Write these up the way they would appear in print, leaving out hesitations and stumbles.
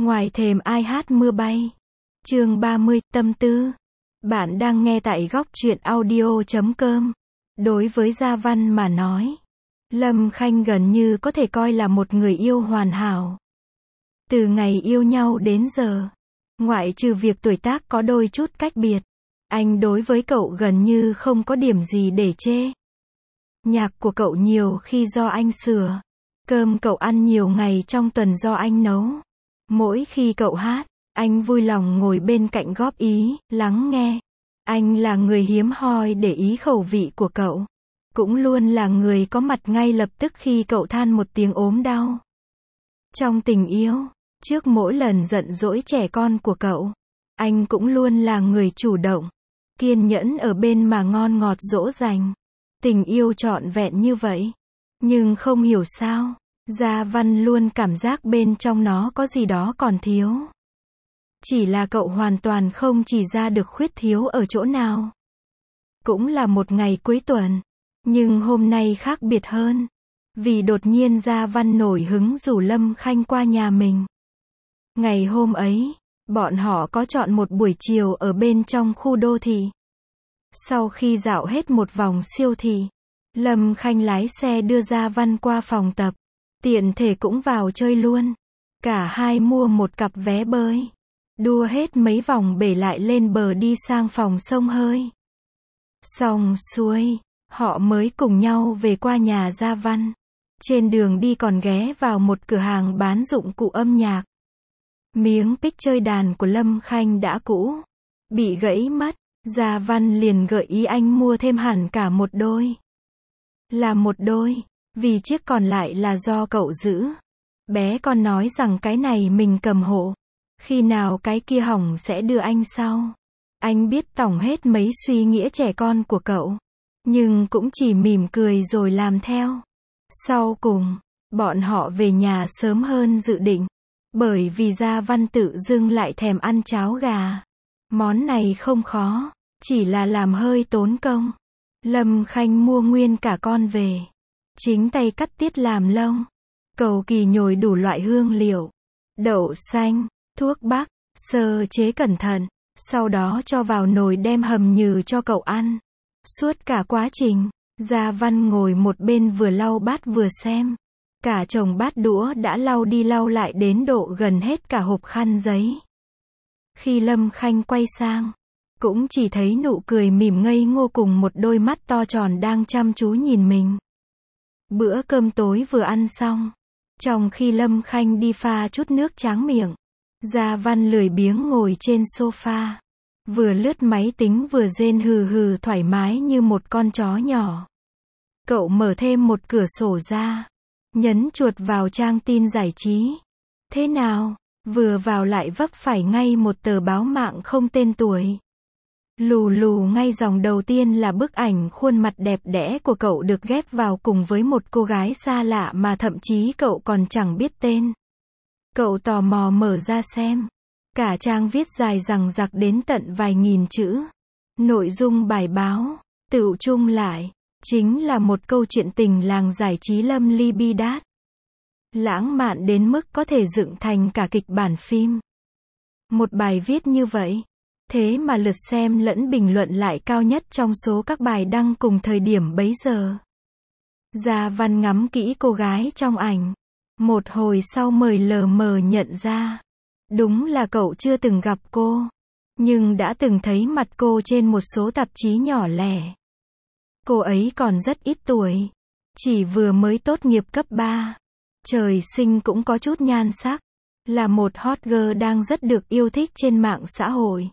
Ngoài thềm ai hát mưa bay. Chương 30, tâm tư. Bạn đang nghe tại góc truyện audio.com. Đối với Gia Văn mà nói, Lâm Khanh gần như có thể coi là một người yêu hoàn hảo. Từ ngày yêu nhau đến giờ, ngoại trừ việc tuổi tác có đôi chút cách biệt, anh đối với cậu gần như không có điểm gì để chê. Nhạc của cậu nhiều khi do anh sửa, cơm cậu ăn nhiều ngày trong tuần do anh nấu. Mỗi khi cậu hát, anh vui lòng ngồi bên cạnh góp ý, lắng nghe. Anh là người hiếm hoi để ý khẩu vị của cậu. Cũng luôn là người có mặt ngay lập tức khi cậu than một tiếng ốm đau. Trong tình yêu, trước mỗi lần giận dỗi trẻ con của cậu, anh cũng luôn là người chủ động, kiên nhẫn ở bên mà ngon ngọt dỗ dành. Tình yêu trọn vẹn như vậy. Nhưng không hiểu sao, Gia Văn luôn cảm giác bên trong nó có gì đó còn thiếu. Chỉ là cậu hoàn toàn không chỉ ra được khuyết thiếu ở chỗ nào. Cũng là một ngày cuối tuần, nhưng hôm nay khác biệt hơn. Vì đột nhiên Gia Văn nổi hứng rủ Lâm Khanh qua nhà mình. Ngày hôm ấy, bọn họ có chọn một buổi chiều ở bên trong khu đô thị. Sau khi dạo hết một vòng siêu thị, Lâm Khanh lái xe đưa Gia Văn qua phòng tập. Tiện thể cũng vào chơi luôn. Cả hai mua một cặp vé bơi. Đua hết mấy vòng bể lại lên bờ đi sang phòng xông hơi. Xong xuôi, họ mới cùng nhau về qua nhà Gia Văn. Trên đường đi còn ghé vào một cửa hàng bán dụng cụ âm nhạc. Miếng pick chơi đàn của Lâm Khanh đã cũ, bị gãy mất. Gia Văn liền gợi ý anh mua thêm hẳn cả một đôi. Là một đôi, vì chiếc còn lại là do cậu giữ. Bé con nói rằng cái này mình cầm hộ. Khi nào cái kia hỏng sẽ đưa anh sau. Anh biết tổng hết mấy suy nghĩa trẻ con của cậu. Nhưng cũng chỉ mỉm cười rồi làm theo. Sau cùng, bọn họ về nhà sớm hơn dự định. Bởi vì Gia Văn tự dưng lại thèm ăn cháo gà. Món này không khó, chỉ là làm hơi tốn công. Lâm Khanh mua nguyên cả con về. Chính tay cắt tiết làm lông. Cầu kỳ nhồi đủ loại hương liệu. Đậu xanh, thuốc bắc, sơ chế cẩn thận. Sau đó cho vào nồi đem hầm nhừ cho cậu ăn. Suốt cả quá trình, Gia Văn ngồi một bên vừa lau bát vừa xem. Cả chồng bát đũa đã lau đi lau lại đến độ gần hết cả hộp khăn giấy. Khi Lâm Khanh quay sang, cũng chỉ thấy nụ cười mỉm ngây ngô cùng một đôi mắt to tròn đang chăm chú nhìn mình. Bữa cơm tối vừa ăn xong, trong khi Lâm Khanh đi pha chút nước tráng miệng, Gia Văn lười biếng ngồi trên sofa, vừa lướt máy tính vừa rên hừ hừ thoải mái như một con chó nhỏ. Cậu mở thêm một cửa sổ ra, nhấn chuột vào trang tin giải trí. Thế nào? Vừa vào lại vấp phải ngay một tờ báo mạng không tên tuổi. Lù lù ngay dòng đầu tiên là bức ảnh khuôn mặt đẹp đẽ của cậu được ghép vào cùng với một cô gái xa lạ mà thậm chí cậu còn chẳng biết tên. Cậu tò mò mở ra xem. Cả trang viết dài dằng dặc đến tận vài nghìn chữ. Nội dung bài báo, tựu chung lại, chính là một câu chuyện tình làng giải trí lâm ly bi đát. Lãng mạn đến mức có thể dựng thành cả kịch bản phim. Một bài viết như vậy. Thế mà lượt xem lẫn bình luận lại cao nhất trong số các bài đăng cùng thời điểm bấy giờ. Gia Văn ngắm kỹ cô gái trong ảnh. Một hồi sau mới lờ mờ nhận ra. Đúng là cậu chưa từng gặp cô. Nhưng đã từng thấy mặt cô trên một số tạp chí nhỏ lẻ. Cô ấy còn rất ít tuổi. Chỉ vừa mới tốt nghiệp cấp 3. Trời sinh cũng có chút nhan sắc. Là một hot girl đang rất được yêu thích trên mạng xã hội.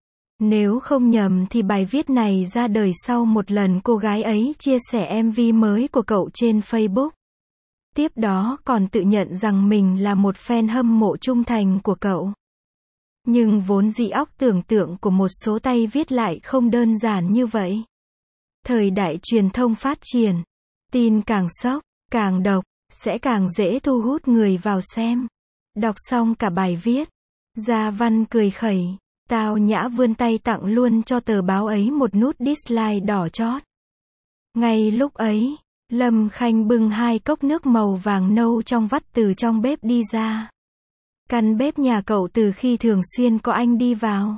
Nếu không nhầm thì bài viết này ra đời sau một lần cô gái ấy chia sẻ MV mới của cậu trên Facebook. Tiếp đó còn tự nhận rằng mình là một fan hâm mộ trung thành của cậu. Nhưng vốn dĩ óc tưởng tượng của một số tay viết lại không đơn giản như vậy. Thời đại truyền thông phát triển, tin càng sốc, càng độc, sẽ càng dễ thu hút người vào xem. Đọc xong cả bài viết, Gia Văn cười khẩy. Tao nhã vươn tay tặng luôn cho tờ báo ấy một nút dislike đỏ chót. Ngay lúc ấy, Lâm Khanh bưng 2 cốc nước màu vàng nâu trong vắt từ trong bếp đi ra. Căn bếp nhà cậu từ khi thường xuyên có anh đi vào,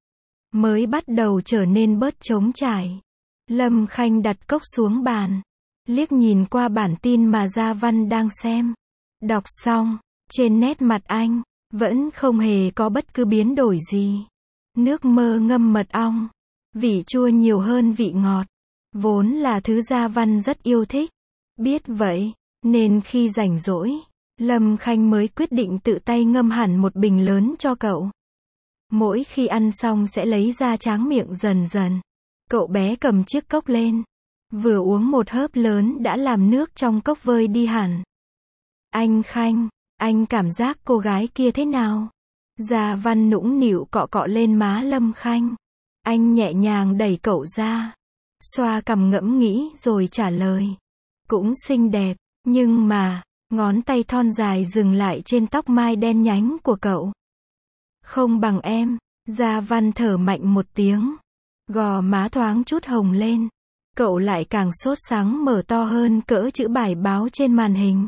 mới bắt đầu trở nên bớt trống trải. Lâm Khanh đặt cốc xuống bàn, liếc nhìn qua bản tin mà Gia Văn đang xem. Đọc xong, trên nét mặt anh, vẫn không hề có bất cứ biến đổi gì. Nước mơ ngâm mật ong, vị chua nhiều hơn vị ngọt, vốn là thứ Gia Văn rất yêu thích. Biết vậy, nên khi rảnh rỗi, Lâm Khanh mới quyết định tự tay ngâm hẳn một bình lớn cho cậu. Mỗi khi ăn xong sẽ lấy ra tráng miệng dần dần. Cậu bé cầm chiếc cốc lên, vừa uống một hớp lớn đã làm nước trong cốc vơi đi hẳn. Anh Khanh, anh cảm giác cô gái kia thế nào? Gia Văn nũng nịu cọ cọ lên má Lâm Khanh. Anh nhẹ nhàng đẩy cậu ra, xoa cằm ngẫm nghĩ rồi trả lời. Cũng xinh đẹp, nhưng mà, ngón tay thon dài dừng lại trên tóc mai đen nhánh của cậu. Không bằng em. Gia Văn thở mạnh một tiếng. Gò má thoáng chút hồng lên. Cậu lại càng sốt sắng mở to hơn cỡ chữ bài báo trên màn hình.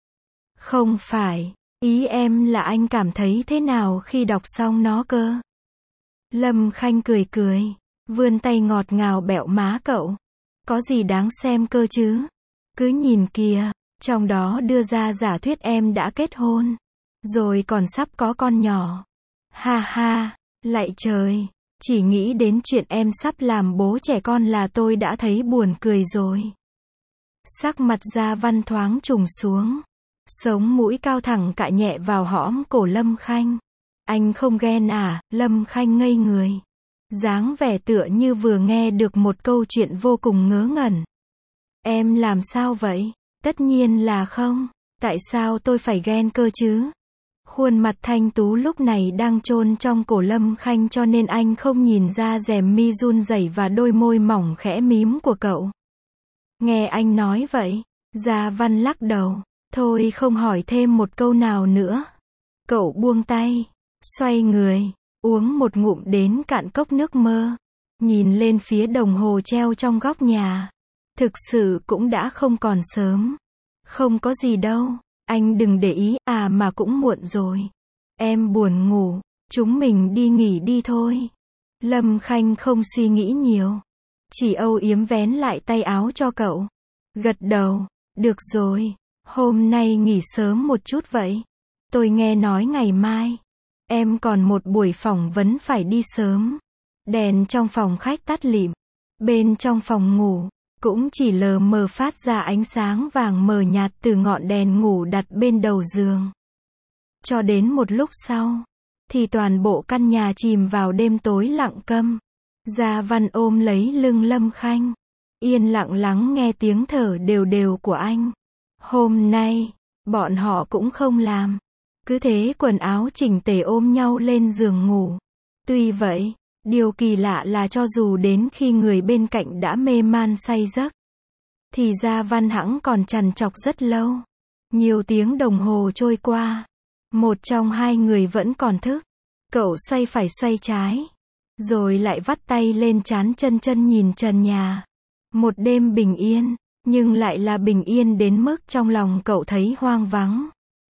Không phải, ý em là anh cảm thấy thế nào khi đọc xong nó cơ? Lâm Khanh cười cười, vươn tay ngọt ngào bẹo má cậu. Có gì đáng xem cơ chứ? Cứ nhìn kìa, trong đó đưa ra giả thuyết em đã kết hôn, rồi còn sắp có con nhỏ. Ha ha, lạy trời, chỉ nghĩ đến chuyện em sắp làm bố trẻ con là tôi đã thấy buồn cười rồi. Sắc mặt Gia Văn thoáng trùng xuống, sống mũi cao thẳng cạ nhẹ vào hõm cổ Lâm Khanh. Anh không ghen à? Lâm Khanh ngây người, dáng vẻ tựa như vừa nghe được một câu chuyện vô cùng ngớ ngẩn. Em làm sao vậy? Tất nhiên là không. Tại sao tôi phải ghen cơ chứ? Khuôn mặt thanh tú lúc này đang chôn trong cổ Lâm Khanh cho nên anh không nhìn ra rèm mi run rẩy và đôi môi mỏng khẽ mím của cậu. Nghe anh nói vậy, Gia Văn lắc đầu. Thôi không hỏi thêm một câu nào nữa. Cậu buông tay, xoay người, uống một ngụm đến cạn cốc nước mơ. Nhìn lên phía đồng hồ treo trong góc nhà. Thực sự cũng đã không còn sớm. Không có gì đâu, anh đừng để ý, à mà cũng muộn rồi. Em buồn ngủ, chúng mình đi nghỉ đi thôi. Lâm Khanh không suy nghĩ nhiều, chỉ âu yếm vén lại tay áo cho cậu. Gật đầu, được rồi, hôm nay nghỉ sớm một chút vậy. Tôi nghe nói ngày mai, em còn một buổi phỏng vấn phải đi sớm. Đèn trong phòng khách tắt lịm, bên trong phòng ngủ cũng chỉ lờ mờ phát ra ánh sáng vàng mờ nhạt từ ngọn đèn ngủ đặt bên đầu giường. Cho đến một lúc sau, thì toàn bộ căn nhà chìm vào đêm tối lặng câm. Gia Văn ôm lấy lưng Lâm Khanh, yên lặng lắng nghe tiếng thở đều đều của anh. Hôm nay, bọn họ cũng không làm. Cứ thế quần áo chỉnh tề ôm nhau lên giường ngủ. Tuy vậy, điều kỳ lạ là cho dù đến khi người bên cạnh đã mê man say giấc, thì Gia Văn hẵng còn trằn trọc rất lâu. Nhiều tiếng đồng hồ trôi qua, một trong hai người vẫn còn thức. Cậu xoay phải xoay trái, rồi lại vắt tay lên trán chân chân nhìn trần nhà. Một đêm bình yên, nhưng lại là bình yên đến mức trong lòng cậu thấy hoang vắng,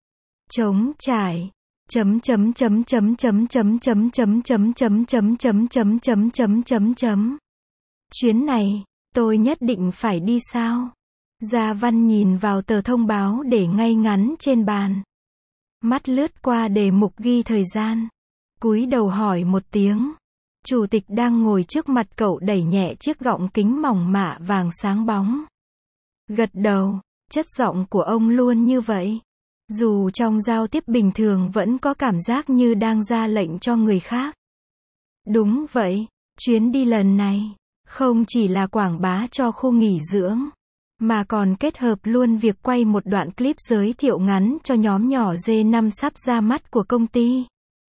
trống trải. Chấm chấm chấm chấm chấm chấm chấm chấm chấm chấm chấm chấm chấm chấm chấm chấm chấm. Chuyến này, tôi nhất định phải đi sao? Gia Văn nhìn vào tờ thông báo để ngay ngắn trên bàn. Mắt lướt qua đề mục ghi thời gian. Cúi đầu hỏi một tiếng. Chủ tịch đang ngồi trước mặt cậu đẩy nhẹ chiếc gọng kính mỏng mạ vàng sáng bóng. Gật đầu, chất giọng của ông luôn như vậy. Dù trong giao tiếp bình thường vẫn có cảm giác như đang ra lệnh cho người khác. Đúng vậy, chuyến đi lần này, không chỉ là quảng bá cho khu nghỉ dưỡng, mà còn kết hợp luôn việc quay một đoạn clip giới thiệu ngắn cho nhóm nhỏ G5 sắp ra mắt của công ty.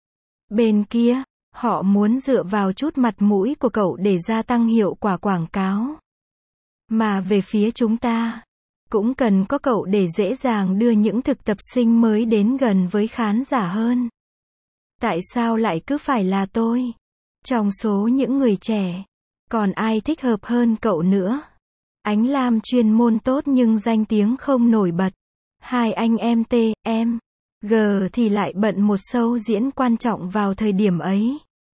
Bên kia, họ muốn dựa vào chút mặt mũi của cậu để gia tăng hiệu quả quảng cáo. Mà về phía chúng ta, cũng cần có cậu để dễ dàng đưa những thực tập sinh mới đến gần với khán giả hơn. Tại sao lại cứ phải là tôi? Trong số những người trẻ, còn ai thích hợp hơn cậu nữa? Ánh Lam chuyên môn tốt nhưng danh tiếng không nổi bật. Hai anh em em, G thì lại bận một show diễn quan trọng vào thời điểm ấy.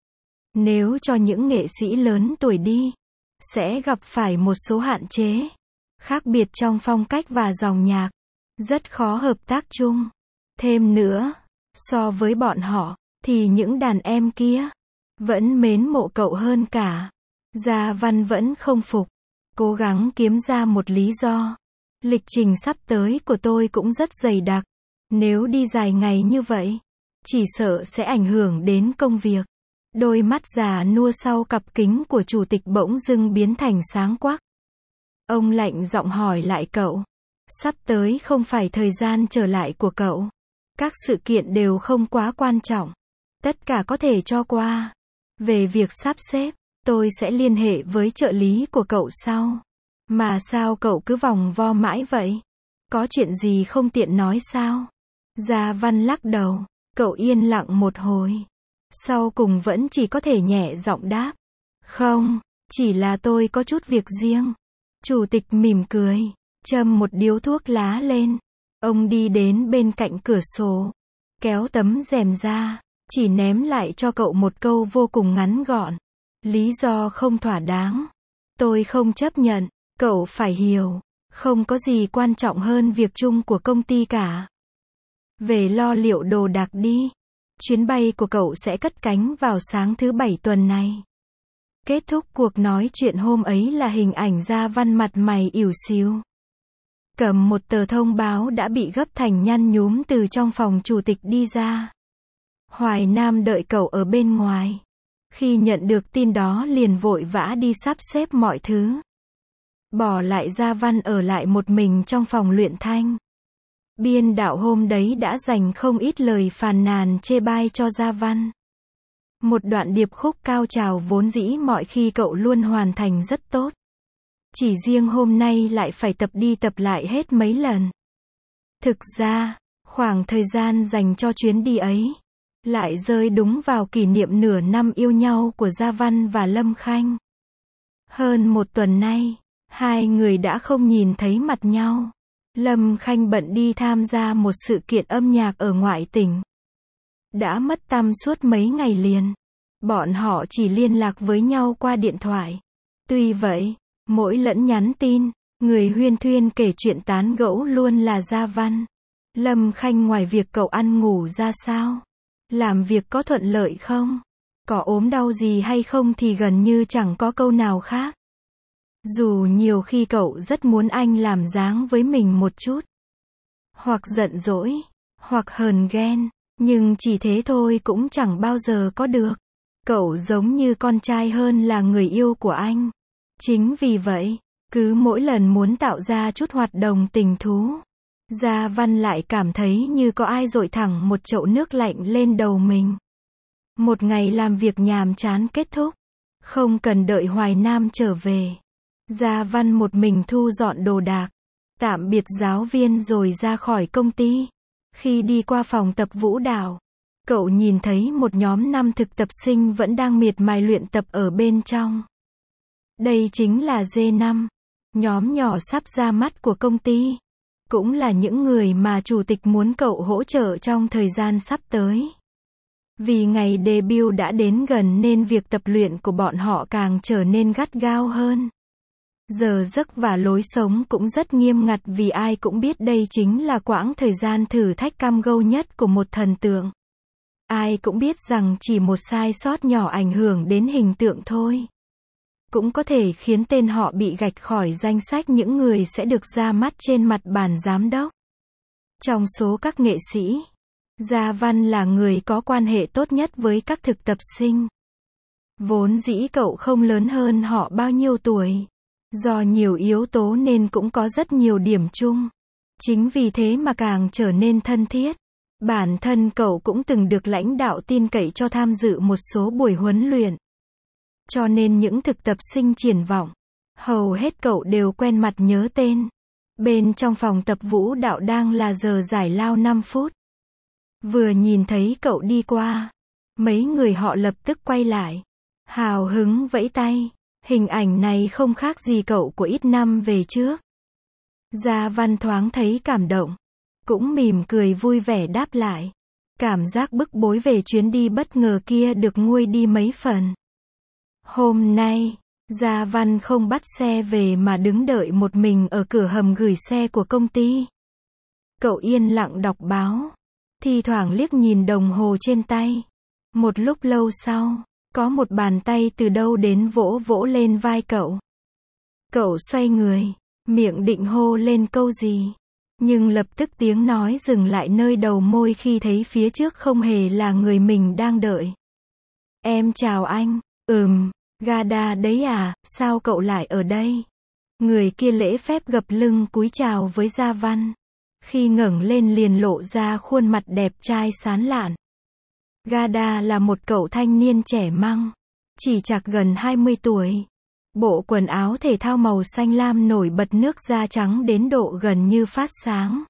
Nếu cho những nghệ sĩ lớn tuổi đi, sẽ gặp phải một số hạn chế, khác biệt trong phong cách và dòng nhạc, rất khó hợp tác chung. Thêm nữa, so với bọn họ, thì những đàn em kia vẫn mến mộ cậu hơn cả. Gia Văn vẫn không phục, cố gắng kiếm ra một lý do. Lịch trình sắp tới của tôi cũng rất dày đặc. Nếu đi dài ngày như vậy, chỉ sợ sẽ ảnh hưởng đến công việc. Đôi mắt già nua sau cặp kính của chủ tịch bỗng dưng biến thành sáng quắc. Ông lạnh giọng hỏi lại cậu. Sắp tới không phải thời gian trở lại của cậu. Các sự kiện đều không quá quan trọng. Tất cả có thể cho qua. Về việc sắp xếp, tôi sẽ liên hệ với trợ lý của cậu sau. Mà sao cậu cứ vòng vo mãi vậy? Có chuyện gì không tiện nói sao? Gia Văn lắc đầu. Cậu yên lặng một hồi. Sau cùng vẫn chỉ có thể nhẹ giọng đáp. Không, chỉ là tôi có chút việc riêng. Chủ tịch mỉm cười, châm một điếu thuốc lá lên. Ông đi đến bên cạnh cửa sổ, kéo tấm rèm ra, chỉ ném lại cho cậu một câu vô cùng ngắn gọn. Lý do không thỏa đáng. Tôi không chấp nhận, cậu phải hiểu, không có gì quan trọng hơn việc chung của công ty cả. Về lo liệu đồ đạc đi. Chuyến bay của cậu sẽ cất cánh vào sáng thứ Bảy tuần này. Kết thúc cuộc nói chuyện hôm ấy là hình ảnh Gia Văn mặt mày ỉu xìu. Cầm một tờ thông báo đã bị gấp thành nhăn nhúm từ trong phòng chủ tịch đi ra. Hoài Nam đợi cậu ở bên ngoài. Khi nhận được tin đó liền vội vã đi sắp xếp mọi thứ. Bỏ lại Gia Văn ở lại một mình trong phòng luyện thanh. Biên đạo hôm đấy đã dành không ít lời phàn nàn chê bai cho Gia Văn. Một đoạn điệp khúc cao trào vốn dĩ mọi khi cậu luôn hoàn thành rất tốt. Chỉ riêng hôm nay lại phải tập đi tập lại hết mấy lần. Thực ra, khoảng thời gian dành cho chuyến đi ấy, lại rơi đúng vào kỷ niệm nửa năm yêu nhau của Gia Văn và Lâm Khanh. Hơn một tuần nay, hai người đã không nhìn thấy mặt nhau. Lâm Khanh bận đi tham gia một sự kiện âm nhạc ở ngoại tỉnh. Đã mất tăm suốt mấy ngày liền. Bọn họ chỉ liên lạc với nhau qua điện thoại. Tuy vậy, mỗi lần nhắn tin, người huyên thuyên kể chuyện tán gẫu luôn là Gia Văn. Lâm Khanh ngoài việc cậu ăn ngủ ra sao? Làm việc có thuận lợi không? Có ốm đau gì hay không thì gần như chẳng có câu nào khác. Dù nhiều khi cậu rất muốn anh làm dáng với mình một chút. Hoặc giận dỗi, hoặc hờn ghen, nhưng chỉ thế thôi cũng chẳng bao giờ có được. Cậu giống như con trai hơn là người yêu của anh. Chính vì vậy, cứ mỗi lần muốn tạo ra chút hoạt động tình thú, Gia Văn lại cảm thấy như có ai dội thẳng một chậu nước lạnh lên đầu mình. Một ngày làm việc nhàm chán kết thúc, không cần đợi Hoài Nam trở về. Gia Văn một mình thu dọn đồ đạc, tạm biệt giáo viên rồi ra khỏi công ty. Khi đi qua phòng tập vũ đạo, cậu nhìn thấy một nhóm 5 thực tập sinh vẫn đang miệt mài luyện tập ở bên trong. Đây chính là D5, nhóm nhỏ sắp ra mắt của công ty. Cũng là những người mà chủ tịch muốn cậu hỗ trợ trong thời gian sắp tới. Vì ngày debut đã đến gần nên việc tập luyện của bọn họ càng trở nên gắt gao hơn. Giờ giấc và lối sống cũng rất nghiêm ngặt vì ai cũng biết đây chính là quãng thời gian thử thách cam go nhất của một thần tượng. Ai cũng biết rằng chỉ một sai sót nhỏ ảnh hưởng đến hình tượng thôi, cũng có thể khiến tên họ bị gạch khỏi danh sách những người sẽ được ra mắt trên mặt bàn giám đốc. Trong số các nghệ sĩ, Gia Văn là người có quan hệ tốt nhất với các thực tập sinh. Vốn dĩ cậu không lớn hơn họ bao nhiêu tuổi. Do nhiều yếu tố nên cũng có rất nhiều điểm chung. Chính vì thế mà càng trở nên thân thiết. Bản thân cậu cũng từng được lãnh đạo tin cậy cho tham dự một số buổi huấn luyện. Cho nên những thực tập sinh triển vọng, hầu hết cậu đều quen mặt nhớ tên. Bên trong phòng tập vũ đạo đang là giờ giải lao 5 phút. Vừa nhìn thấy cậu đi qua, mấy người họ lập tức quay lại, hào hứng vẫy tay. Hình ảnh này không khác gì cậu của ít năm về trước. Gia Văn thoáng thấy cảm động. cũng mỉm cười vui vẻ đáp lại. Cảm giác bức bối về chuyến đi bất ngờ kia được nguôi đi mấy phần. Hôm nay, Gia Văn không bắt xe về mà đứng đợi một mình ở cửa hầm gửi xe của công ty. Cậu yên lặng đọc báo, thi thoảng liếc nhìn đồng hồ trên tay. Một lúc lâu sau, có một bàn tay từ đâu đến vỗ vỗ lên vai cậu. Cậu xoay người, miệng định hô lên câu gì, nhưng lập tức tiếng nói dừng lại nơi đầu môi khi thấy phía trước không hề là người mình đang đợi. Em chào anh. Gada đấy à, sao cậu lại ở đây? Người kia lễ phép gập lưng cúi chào với Gia Văn. Khi ngẩng lên liền lộ ra khuôn mặt đẹp trai sán lạn. Gada là một cậu thanh niên trẻ măng, chỉ chạc gần 20 tuổi. Bộ quần áo thể thao màu xanh lam nổi bật nước da trắng đến độ gần như phát sáng.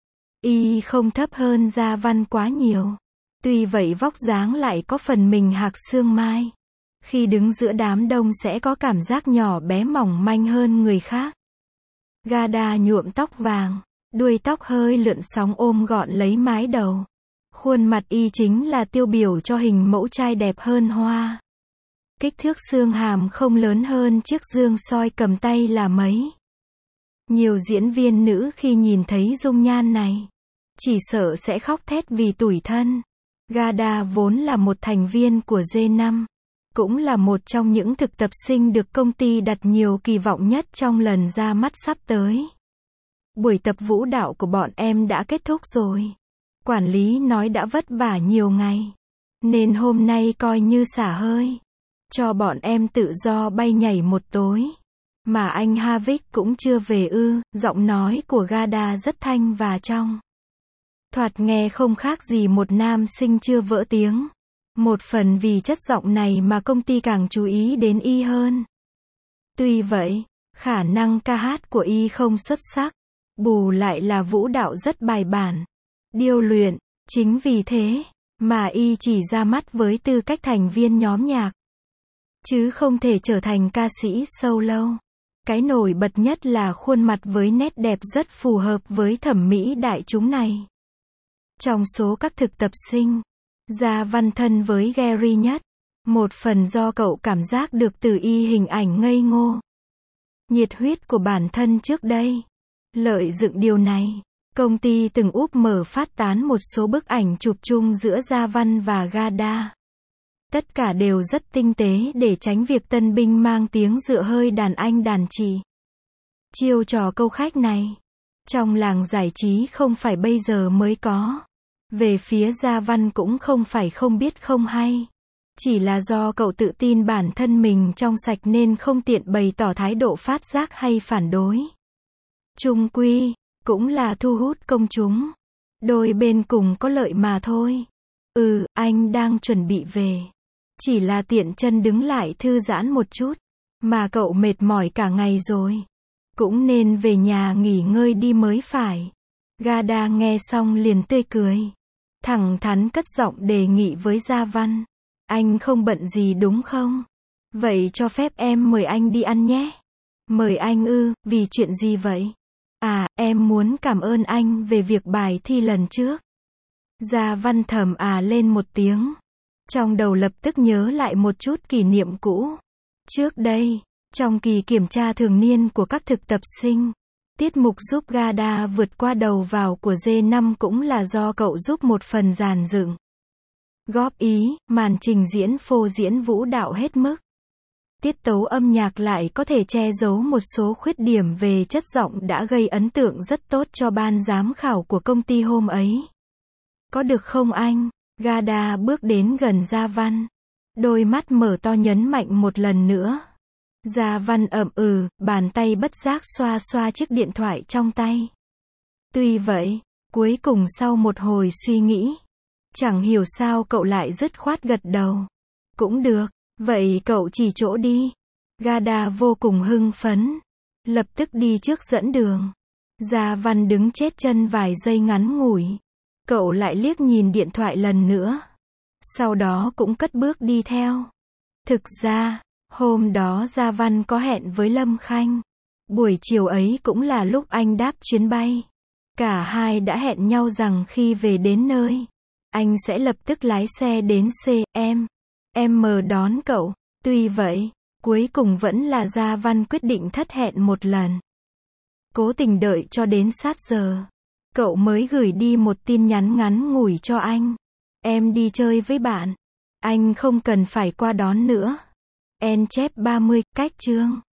Y không thấp hơn Gia Văn quá nhiều. Tuy vậy vóc dáng lại có phần mình hạc xương mai. Khi đứng giữa đám đông sẽ có cảm giác nhỏ bé mỏng manh hơn người khác. Gada nhuộm tóc vàng, đuôi tóc hơi lượn sóng ôm gọn lấy mái đầu. Khuôn mặt y chính là tiêu biểu cho hình mẫu trai đẹp hơn hoa. Kích thước xương hàm không lớn hơn chiếc dương soi cầm tay là mấy. Nhiều diễn viên nữ khi nhìn thấy dung nhan này, chỉ sợ sẽ khóc thét vì tủi thân. Gada vốn là một thành viên của G5, cũng là một trong những thực tập sinh được công ty đặt nhiều kỳ vọng nhất trong lần ra mắt sắp tới. Buổi tập vũ đạo của bọn em đã kết thúc rồi. Quản lý nói đã vất vả nhiều ngày, nên hôm nay coi như xả hơi, cho bọn em tự do bay nhảy một tối. Mà anh Havik cũng chưa về ư? Giọng nói của Gada rất thanh và trong. Thoạt nghe không khác gì một nam sinh chưa vỡ tiếng. Một phần vì chất giọng này mà công ty càng chú ý đến y hơn. Tuy vậy, khả năng ca hát của y không xuất sắc, bù lại là vũ đạo rất bài bản, điêu luyện. Chính vì thế mà y chỉ ra mắt với tư cách thành viên nhóm nhạc, chứ không thể trở thành ca sĩ solo. Cái nổi bật nhất là khuôn mặt với nét đẹp rất phù hợp với thẩm mỹ đại chúng này. Trong số các thực tập sinh, Gia Văn thân với Gary nhất. Một phần do cậu cảm giác được từ y hình ảnh ngây ngô, nhiệt huyết của bản thân trước đây. Lợi dụng điều này, công ty từng úp mở phát tán một số bức ảnh chụp chung giữa Gia Văn và Gada. Tất cả đều rất tinh tế để tránh việc tân binh mang tiếng dựa hơi đàn anh đàn chị. Chiêu trò câu khách này, trong làng giải trí không phải bây giờ mới có. Về phía Gia Văn cũng không phải không biết không hay. Chỉ là do cậu tự tin bản thân mình trong sạch nên không tiện bày tỏ thái độ phát giác hay phản đối. Chung quy, cũng là thu hút công chúng. Đôi bên cùng có lợi mà thôi. Anh đang chuẩn bị về. Chỉ là tiện chân đứng lại thư giãn một chút. Mà cậu mệt mỏi cả ngày rồi. Cũng nên về nhà nghỉ ngơi đi mới phải. Gada nghe xong liền tươi cười. Thẳng thắn cất giọng đề nghị với Gia Văn. Anh không bận gì đúng không? Vậy cho phép em mời anh đi ăn nhé. Mời anh ư, vì chuyện gì vậy? Em muốn cảm ơn anh về việc bài thi lần trước. Gia Văn thầm lên một tiếng. Trong đầu lập tức nhớ lại một chút kỷ niệm cũ. Trước đây, trong kỳ kiểm tra thường niên của các thực tập sinh, tiết mục giúp Gada vượt qua đầu vào của G5 cũng là do cậu giúp một phần dàn dựng. Góp ý, màn trình diễn phô diễn vũ đạo hết mức. Tiết tấu âm nhạc lại có thể che giấu một số khuyết điểm về chất giọng đã gây ấn tượng rất tốt cho ban giám khảo của công ty hôm ấy. Có được không anh? Gada bước đến gần Gia Văn. Đôi mắt mở to nhấn mạnh một lần nữa. Gia Văn bàn tay bất giác xoa xoa chiếc điện thoại trong tay. Tuy vậy, cuối cùng sau một hồi suy nghĩ, chẳng hiểu sao cậu lại dứt khoát gật đầu. Cũng được, vậy cậu chỉ chỗ đi. Gada vô cùng hưng phấn. Lập tức đi trước dẫn đường. Gia Văn đứng chết chân vài giây ngắn ngủi. Cậu lại liếc nhìn điện thoại lần nữa. Sau đó cũng cất bước đi theo. Thực ra, hôm đó Gia Văn có hẹn với Lâm Khanh. Buổi chiều ấy cũng là lúc anh đáp chuyến bay. Cả hai đã hẹn nhau rằng khi về đến nơi, anh sẽ lập tức lái xe đến CM đón cậu. Tuy vậy, cuối cùng vẫn là Gia Văn quyết định thất hẹn một lần. Cố tình đợi cho đến sát giờ, cậu mới gửi đi một tin nhắn ngắn ngủi cho anh. Em đi chơi với bạn. Anh không cần phải qua đón nữa. En chép 30, cách chương.